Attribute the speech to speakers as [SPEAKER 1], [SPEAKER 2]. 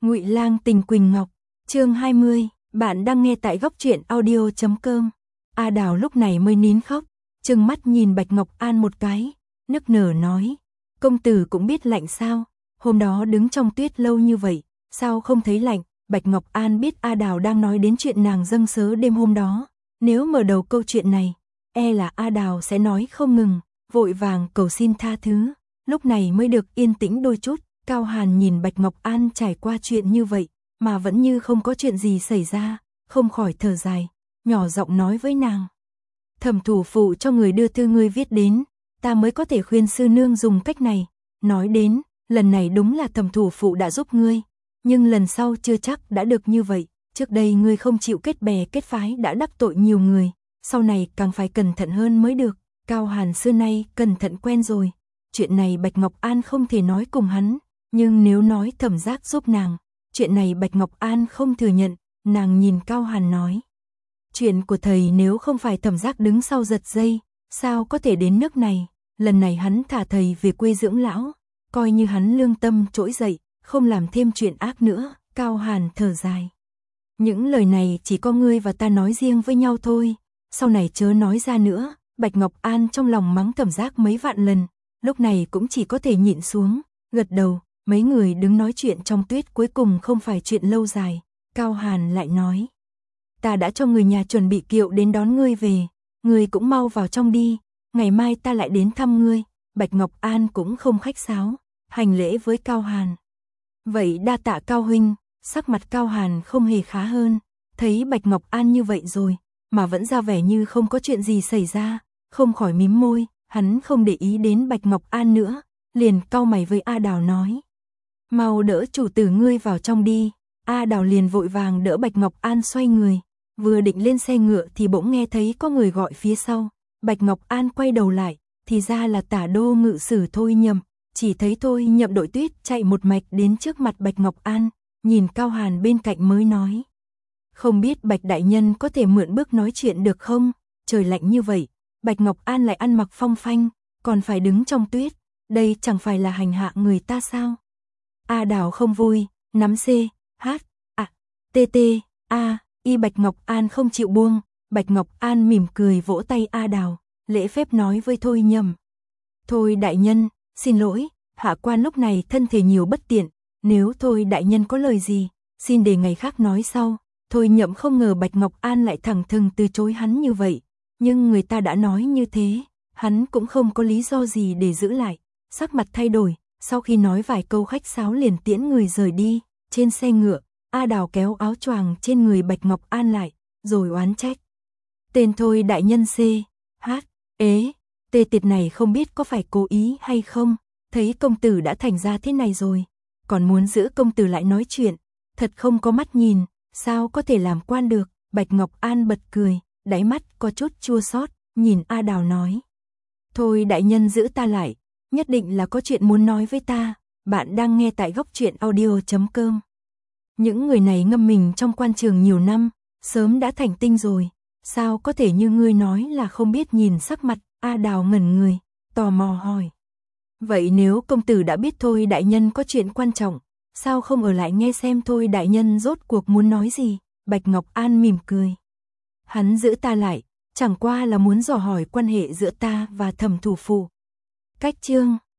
[SPEAKER 1] Ngụy Lang tình Quỳnh Ngọc, chương 20, bạn đang nghe tại góc truyện audio.com. A Đào lúc này mới nín khóc, trừng mắt nhìn Bạch Ngọc An một cái, nức nở nói, công tử cũng biết lạnh sao, hôm đó đứng trong tuyết lâu như vậy, sao không thấy lạnh. Bạch Ngọc An biết A Đào đang nói đến chuyện nàng dâng sớ đêm hôm đó, nếu mở đầu câu chuyện này, e là A Đào sẽ nói không ngừng, vội vàng cầu xin tha thứ, lúc này mới được yên tĩnh đôi chút. Cao Hàn nhìn Bạch Ngọc An trải qua chuyện như vậy, mà vẫn như không có chuyện gì xảy ra, không khỏi thở dài, nhỏ giọng nói với nàng. Thẩm thủ phụ cho người đưa thư ngươi viết đến, ta mới có thể khuyên sư nương dùng cách này, nói đến, lần này đúng là thẩm thủ phụ đã giúp ngươi, nhưng lần sau chưa chắc đã được như vậy, trước đây ngươi không chịu kết bè kết phái đã đắc tội nhiều người, sau này càng phải cẩn thận hơn mới được. Cao Hàn xưa nay cẩn thận quen rồi, chuyện này Bạch Ngọc An không thể nói cùng hắn. Nhưng nếu nói Thẩm Giác giúp nàng, chuyện này Bạch Ngọc An không thừa nhận, nàng nhìn Cao Hàn nói. Chuyện của thầy nếu không phải Thẩm Giác đứng sau giật dây, sao có thể đến nước này, lần này hắn thả thầy về quê dưỡng lão, coi như hắn lương tâm trỗi dậy, không làm thêm chuyện ác nữa. Cao Hàn thở dài. Những lời này chỉ có ngươi và ta nói riêng với nhau thôi, sau này chớ nói ra nữa. Bạch Ngọc An trong lòng mắng Thẩm Giác mấy vạn lần, lúc này cũng chỉ có thể nhịn xuống, gật đầu. Mấy người đứng nói chuyện trong tuyết cuối cùng không phải chuyện lâu dài, Cao Hàn lại nói. Ta đã cho người nhà chuẩn bị kiệu đến đón ngươi về, ngươi cũng mau vào trong đi, ngày mai ta lại đến thăm ngươi. Bạch Ngọc An cũng không khách sáo, hành lễ với Cao Hàn. Vậy đa tạ Cao huynh, sắc mặt Cao Hàn không hề khá hơn, thấy Bạch Ngọc An như vậy rồi, mà vẫn ra vẻ như không có chuyện gì xảy ra, không khỏi mím môi, hắn không để ý đến Bạch Ngọc An nữa, liền cau mày với A Đào nói. Mau đỡ chủ tử ngươi vào trong đi. A Đào liền vội vàng đỡ Bạch Ngọc An xoay người, vừa định lên xe ngựa thì bỗng nghe thấy có người gọi phía sau. Bạch Ngọc An quay đầu lại, thì ra là Tả Đô ngự sử Thôi Nhậm, chỉ thấy Thôi Nhậm đội tuyết chạy một mạch đến trước mặt Bạch Ngọc An, nhìn Cao Hàn bên cạnh mới nói. Không biết Bạch đại nhân có thể mượn bước nói chuyện được không? Trời lạnh như vậy, Bạch Ngọc An lại ăn mặc phong phanh, còn phải đứng trong tuyết, đây chẳng phải là hành hạ người ta sao? A Đào không vui, nắm C, H, A, T, T, A, Y. Bạch Ngọc An không chịu buông, Bạch Ngọc An mỉm cười vỗ tay A Đào, lễ phép nói với Thôi Nhậm. Thôi đại nhân, xin lỗi, hạ quan lúc này thân thể nhiều bất tiện, nếu Thôi đại nhân có lời gì, xin để ngày khác nói sau. Thôi Nhậm không ngờ Bạch Ngọc An lại thẳng thừng từ chối hắn như vậy, nhưng người ta đã nói như thế, hắn cũng không có lý do gì để giữ lại, sắc mặt thay đổi. Sau khi nói vài câu khách sáo liền tiễn người rời đi, trên xe ngựa, A Đào kéo áo choàng trên người Bạch Ngọc An lại, rồi oán trách. Tên Thôi đại nhân C, H, ế, tê tiệt này không biết có phải cố ý hay không, thấy công tử đã thành ra thế này rồi, còn muốn giữ công tử lại nói chuyện, thật không có mắt nhìn, sao có thể làm quan được. Bạch Ngọc An bật cười, đáy mắt có chút chua xót, nhìn A Đào nói. Thôi đại nhân giữ ta lại. Nhất định là có chuyện muốn nói với ta. Bạn đang nghe tại góc truyện audio.com. Những người này ngâm mình trong quan trường nhiều năm, sớm đã thành tinh rồi, sao có thể như ngươi nói là không biết nhìn sắc mặt. A Đào ngẩn người, tò mò hỏi. Vậy nếu công tử đã biết Thôi đại nhân có chuyện quan trọng, sao không ở lại nghe xem Thôi đại nhân rốt cuộc muốn nói gì? Bạch Ngọc An mỉm cười. Hắn giữ ta lại, chẳng qua là muốn dò hỏi quan hệ giữa ta và Thẩm thủ phụ. Cách chương